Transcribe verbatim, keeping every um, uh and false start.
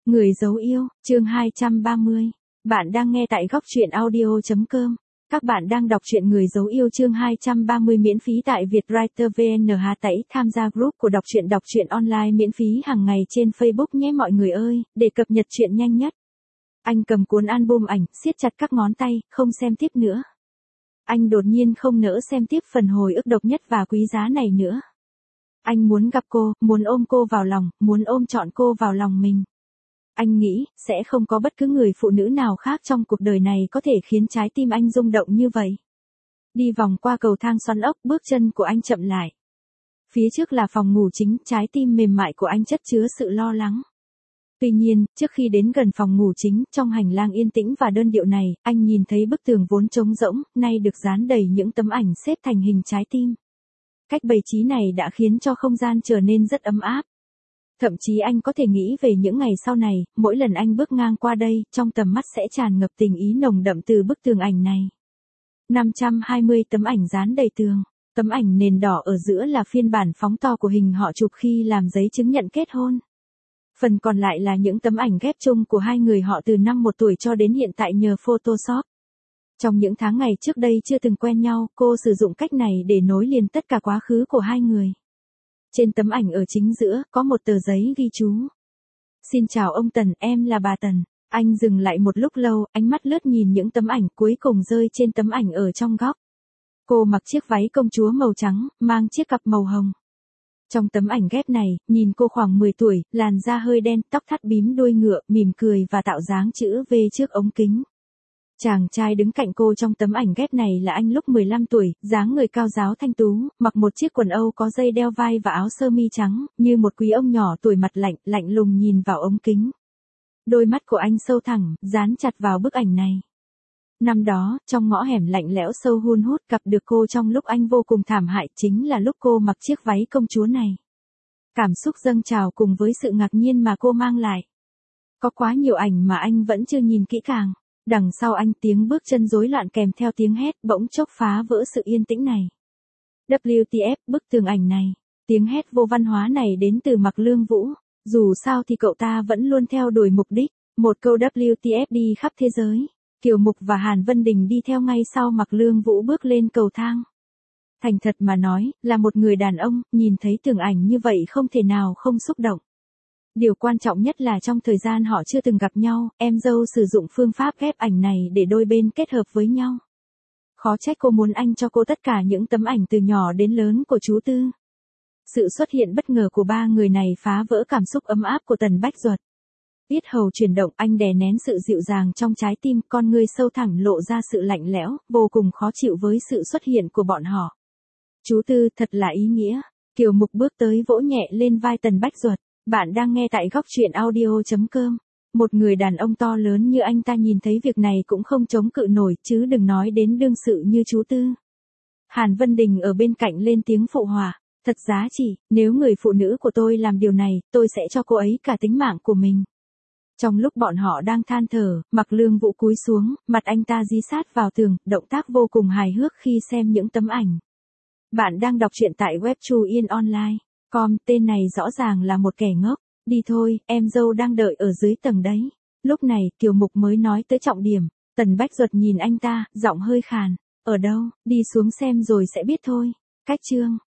Người dấu yêu, chương hai trăm ba mươi. Bạn đang nghe tại góc truyện audio chấm com. Các bạn đang đọc truyện Người dấu yêu chương hai trăm ba mươi miễn phí tại Vietwriter vê en. Hà Tẩy tham gia group của đọc truyện đọc truyện online miễn phí hàng ngày trên Facebook nhé mọi người ơi, để cập nhật truyện nhanh nhất. Anh cầm cuốn album ảnh, siết chặt các ngón tay, không xem tiếp nữa. Anh đột nhiên không nỡ xem tiếp phần hồi ức độc nhất và quý giá này nữa. Anh muốn gặp cô, muốn ôm cô vào lòng, muốn ôm trọn cô vào lòng mình. Anh nghĩ, sẽ không có bất cứ người phụ nữ nào khác trong cuộc đời này có thể khiến trái tim anh rung động như vậy. Đi vòng qua cầu thang xoắn ốc, bước chân của anh chậm lại. Phía trước là phòng ngủ chính, trái tim mềm mại của anh chất chứa sự lo lắng. Tuy nhiên, trước khi đến gần phòng ngủ chính, trong hành lang yên tĩnh và đơn điệu này, anh nhìn thấy bức tường vốn trống rỗng, nay được dán đầy những tấm ảnh xếp thành hình trái tim. Cách bày trí này đã khiến cho không gian trở nên rất ấm áp. Thậm chí anh có thể nghĩ về những ngày sau này, mỗi lần anh bước ngang qua đây, trong tầm mắt sẽ tràn ngập tình ý nồng đậm từ bức tường ảnh này. năm trăm hai mươi tấm ảnh dán đầy tường, tấm ảnh nền đỏ ở giữa là phiên bản phóng to của hình họ chụp khi làm giấy chứng nhận kết hôn. Phần còn lại là những tấm ảnh ghép chung của hai người họ từ năm một tuổi cho đến hiện tại nhờ Photoshop. Trong những tháng ngày trước đây chưa từng quen nhau, cô sử dụng cách này để nối liền tất cả quá khứ của hai người. Trên tấm ảnh ở chính giữa, có một tờ giấy ghi chú. Xin chào ông Tần, em là bà Tần. Anh dừng lại một lúc lâu, ánh mắt lướt nhìn những tấm ảnh cuối cùng rơi trên tấm ảnh ở trong góc. Cô mặc chiếc váy công chúa màu trắng, mang chiếc cặp màu hồng. Trong tấm ảnh ghép này, nhìn cô khoảng mười tuổi, làn da hơi đen, tóc thắt bím đuôi ngựa, mỉm cười và tạo dáng chữ V trước ống kính. Chàng trai đứng cạnh cô trong tấm ảnh ghép này là anh lúc mười lăm tuổi, dáng người cao ráo thanh tú, mặc một chiếc quần âu có dây đeo vai và áo sơ mi trắng, như một quý ông nhỏ tuổi mặt lạnh, lạnh lùng nhìn vào ống kính. Đôi mắt của anh sâu thẳm, dán chặt vào bức ảnh này. Năm đó, trong ngõ hẻm lạnh lẽo sâu hun hút gặp được cô trong lúc anh vô cùng thảm hại, chính là lúc cô mặc chiếc váy công chúa này. Cảm xúc dâng trào cùng với sự ngạc nhiên mà cô mang lại. Có quá nhiều ảnh mà anh vẫn chưa nhìn kỹ càng. Đằng sau anh tiếng bước chân rối loạn kèm theo tiếng hét bỗng chốc phá vỡ sự yên tĩnh này. vê kép tê ép, bức tường ảnh này. Tiếng hét vô văn hóa này đến từ Mạc Lương Vũ. Dù sao thì cậu ta vẫn luôn theo đuổi mục đích. Một câu vê kép tê ép đi khắp thế giới. Kiều Mục và Hàn Vân Đình đi theo ngay sau Mạc Lương Vũ bước lên cầu thang. Thành thật mà nói, là một người đàn ông, nhìn thấy tường ảnh như vậy không thể nào không xúc động. Điều quan trọng nhất là trong thời gian họ chưa từng gặp nhau, em dâu sử dụng phương pháp ghép ảnh này để đôi bên kết hợp với nhau. Khó trách cô muốn anh cho cô tất cả những tấm ảnh từ nhỏ đến lớn của chú Tư. Sự xuất hiện bất ngờ của ba người này phá vỡ cảm xúc ấm áp của Tần Bách Duật. Yết hầu chuyển động, anh đè nén sự dịu dàng trong trái tim, con người sâu thẳm lộ ra sự lạnh lẽo, vô cùng khó chịu với sự xuất hiện của bọn họ. Chú Tư, thật là ý nghĩa. Kiều Mục bước tới vỗ nhẹ lên vai Tần Bách Duật. Bạn đang nghe tại góc truyện audio chấm com. Một người đàn ông to lớn như anh ta nhìn thấy việc này cũng không chống cự nổi, chứ đừng nói đến đương sự như chú Tư. Hàn Vân Đình ở bên cạnh lên tiếng phụ họa. Thật giá trị, nếu người phụ nữ của tôi làm điều này, tôi sẽ cho cô ấy cả tính mạng của mình. Trong lúc bọn họ đang than thở, Mạc Lương Vũ cúi xuống, mặt anh ta dí sát vào tường, động tác vô cùng hài hước khi xem những tấm ảnh. Bạn đang đọc truyện tại web Chu Yên Online. Com, tên này rõ ràng là một kẻ ngốc. Đi thôi, em dâu đang đợi ở dưới tầng đấy. Lúc này, Kiều Mục mới nói tới trọng điểm. Tần Bách Duật nhìn anh ta, giọng hơi khàn. Ở đâu, đi xuống xem rồi sẽ biết thôi. Cách chương.